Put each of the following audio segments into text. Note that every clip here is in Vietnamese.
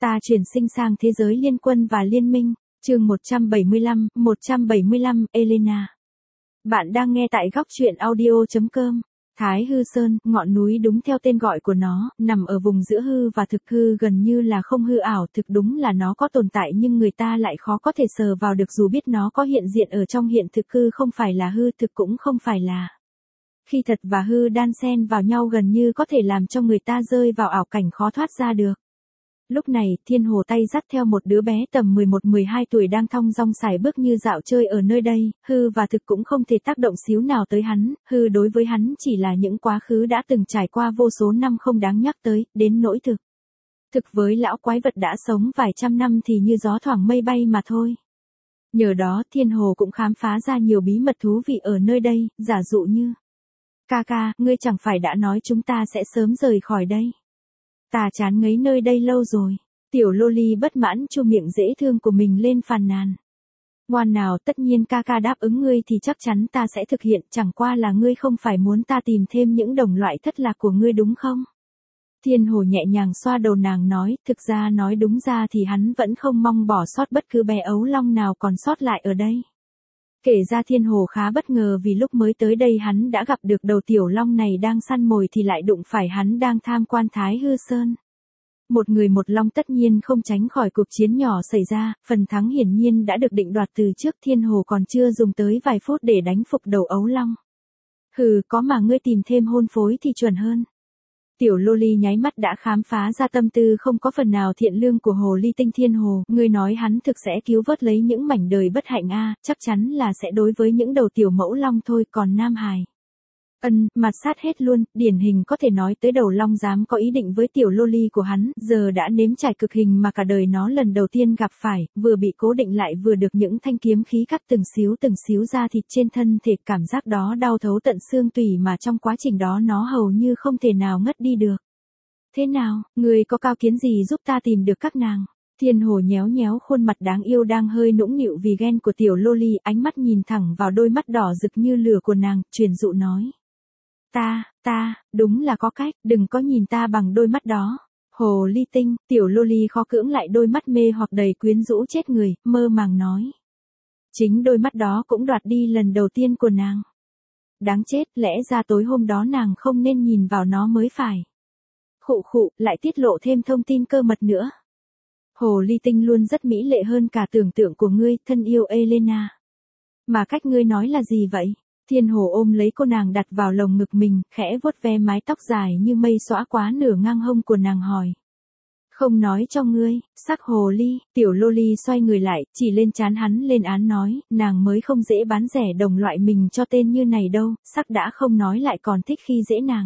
Ta chuyển sinh sang thế giới liên quân và liên minh. Chương 175, Elena. Bạn đang nghe tại góc truyện audio.com. Thái Hư Sơn, ngọn núi đúng theo tên gọi của nó, nằm ở vùng giữa hư và thực. Hư gần như là không hư ảo, thực đúng là nó có tồn tại nhưng người ta lại khó có thể sờ vào được dù biết nó có hiện diện ở trong hiện thực. Hư không phải là hư, thực cũng không phải là. Khi thật và hư đan xen vào nhau gần như có thể làm cho người ta rơi vào ảo cảnh khó thoát ra được. Lúc này, Thiên Hồ tay dắt theo một đứa bé tầm 11-12 tuổi đang thong dong sải bước như dạo chơi ở nơi đây, hư và thực cũng không thể tác động xíu nào tới hắn, hư đối với hắn chỉ là những quá khứ đã từng trải qua vô số năm không đáng nhắc tới, đến nỗi thực. Thực với lão quái vật đã sống vài trăm năm thì như gió thoảng mây bay mà thôi. Nhờ đó Thiên Hồ cũng khám phá ra nhiều bí mật thú vị ở nơi đây, giả dụ như: Ca, ngươi chẳng phải đã nói chúng ta sẽ sớm rời khỏi đây. Ta chán ngấy nơi đây lâu rồi. Tiểu Loli bất mãn chu miệng dễ thương của mình lên phàn nàn. Ngoan nào, tất nhiên ca đáp ứng ngươi thì chắc chắn ta sẽ thực hiện, chẳng qua là ngươi không phải muốn ta tìm thêm những đồng loại thất lạc của ngươi đúng không? Thiên Hồ nhẹ nhàng xoa đầu nàng nói, thực ra nói đúng ra thì hắn vẫn không mong bỏ sót bất cứ bé ấu long nào còn sót lại ở đây. Kể ra Thiên Hồ khá bất ngờ vì lúc mới tới đây hắn đã gặp được đầu tiểu long này đang săn mồi thì lại đụng phải hắn đang tham quan Thái Hư Sơn. Một người một long tất nhiên không tránh khỏi cuộc chiến nhỏ xảy ra, phần thắng hiển nhiên đã được định đoạt từ trước. Thiên Hồ còn chưa dùng tới vài phút để đánh phục đầu ấu long. Hừ, có mà ngươi tìm thêm hôn phối thì chuẩn hơn. Tiểu Loli nháy mắt đã khám phá ra tâm tư không có phần nào thiện lương của hồ ly tinh Thiên Hồ, ngươi nói hắn thực sẽ cứu vớt lấy những mảnh đời bất hạnh chắc chắn là sẽ đối với những đầu tiểu mẫu long thôi, còn Nam Hải. Mặt sát hết luôn, điển hình có thể nói tới đầu long dám có ý định với tiểu Loli của hắn, giờ đã nếm trải cực hình mà cả đời nó lần đầu tiên gặp phải, vừa bị cố định lại vừa được những thanh kiếm khí cắt từng xíu da thịt trên thân thể, cảm giác đó đau thấu tận xương tủy mà trong quá trình đó nó hầu như không thể nào ngất đi được. Thế nào, người có cao kiến gì giúp ta tìm được các nàng? Thiên Hồ nhéo khuôn mặt đáng yêu đang hơi nũng nịu vì ghen của tiểu Loli, ánh mắt nhìn thẳng vào đôi mắt đỏ rực như lửa của nàng, truyền dụ nói. Ta, đúng là có cách, đừng có nhìn ta bằng đôi mắt đó. Hồ ly tinh, tiểu Loli khó cưỡng lại đôi mắt mê hoặc đầy quyến rũ chết người, mơ màng nói. Chính đôi mắt đó cũng đoạt đi lần đầu tiên của nàng. Đáng chết, lẽ ra tối hôm đó nàng không nên nhìn vào nó mới phải. Khụ, lại tiết lộ thêm thông tin cơ mật nữa. Hồ ly tinh luôn rất mỹ lệ hơn cả tưởng tượng của ngươi, thân yêu Elena. Mà cách ngươi nói là gì vậy? Thiên Hồ ôm lấy cô nàng đặt vào lồng ngực mình, khẽ vuốt ve mái tóc dài như mây xõa quá nửa ngang hông của nàng hỏi. Không nói cho ngươi, sắc hồ ly, tiểu Loli xoay người lại, chỉ lên trán hắn lên án nói, nàng mới không dễ bán rẻ đồng loại mình cho tên như này đâu, sắc đã không nói lại còn thích khi dễ nàng.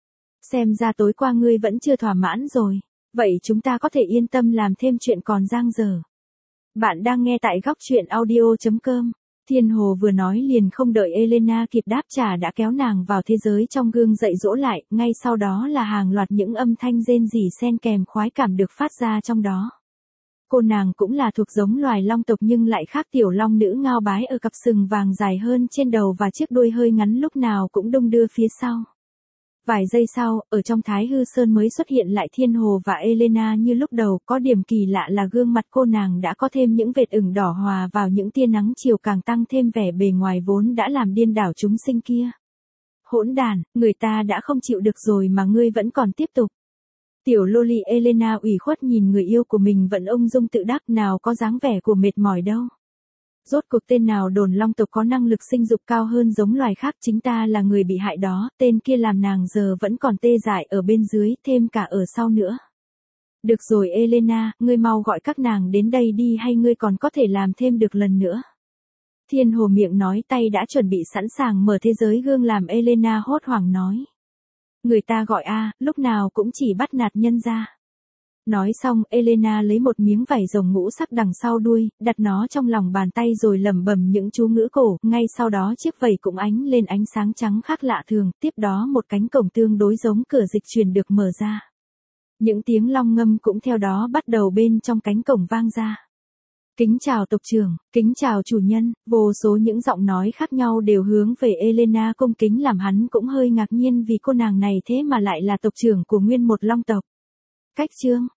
Xem ra tối qua ngươi vẫn chưa thỏa mãn rồi, vậy chúng ta có thể yên tâm làm thêm chuyện còn dang dở. Bạn đang nghe tại góc truyện audio.com. Thiên Hồ vừa nói liền không đợi Elena kịp đáp trả đã kéo nàng vào thế giới trong gương dạy dỗ lại, ngay sau đó là hàng loạt những âm thanh rên rỉ xen kèm khoái cảm được phát ra trong đó. Cô nàng cũng là thuộc giống loài long tộc nhưng lại khác tiểu long nữ ngao bái ở cặp sừng vàng dài hơn trên đầu và chiếc đuôi hơi ngắn lúc nào cũng đung đưa phía sau. Vài giây sau, ở trong Thái Hư Sơn mới xuất hiện lại Thiên Hồ và Elena như lúc đầu, có điểm kỳ lạ là gương mặt cô nàng đã có thêm những vệt ửng đỏ hòa vào những tia nắng chiều càng tăng thêm vẻ bề ngoài vốn đã làm điên đảo chúng sinh kia. Hỗn đàn, người ta đã không chịu được rồi mà ngươi vẫn còn tiếp tục. Tiểu Loli Elena ủy khuất nhìn người yêu của mình vẫn ung dung tự đắc, nào có dáng vẻ của mệt mỏi đâu. Rốt cuộc tên nào đồn long tộc có năng lực sinh dục cao hơn giống loài khác, chính ta là người bị hại đó, tên kia làm nàng giờ vẫn còn tê dại ở bên dưới, thêm cả ở sau nữa. Được rồi Elena, ngươi mau gọi các nàng đến đây đi hay ngươi còn có thể làm thêm được lần nữa. Thiên Hồ miệng nói tay đã chuẩn bị sẵn sàng mở thế giới gương làm Elena hốt hoảng nói. Người ta gọi lúc nào cũng chỉ bắt nạt nhân ra. Nói xong, Elena lấy một miếng vải rồng ngũ sắc đằng sau đuôi, đặt nó trong lòng bàn tay rồi lẩm bẩm những chú ngữ cổ, ngay sau đó chiếc vảy cũng ánh lên ánh sáng trắng khác lạ thường, tiếp đó một cánh cổng tương đối giống cửa dịch truyền được mở ra. Những tiếng long ngâm cũng theo đó bắt đầu bên trong cánh cổng vang ra. Kính chào tộc trưởng, kính chào chủ nhân, vô số những giọng nói khác nhau đều hướng về Elena cung kính làm hắn cũng hơi ngạc nhiên vì cô nàng này thế mà lại là tộc trưởng của nguyên một long tộc. Cách chương